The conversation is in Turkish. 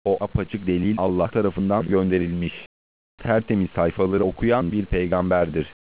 O apaçık delil Allah tarafından gönderilmiş, tertemiz sayfaları okuyan bir peygamberdir.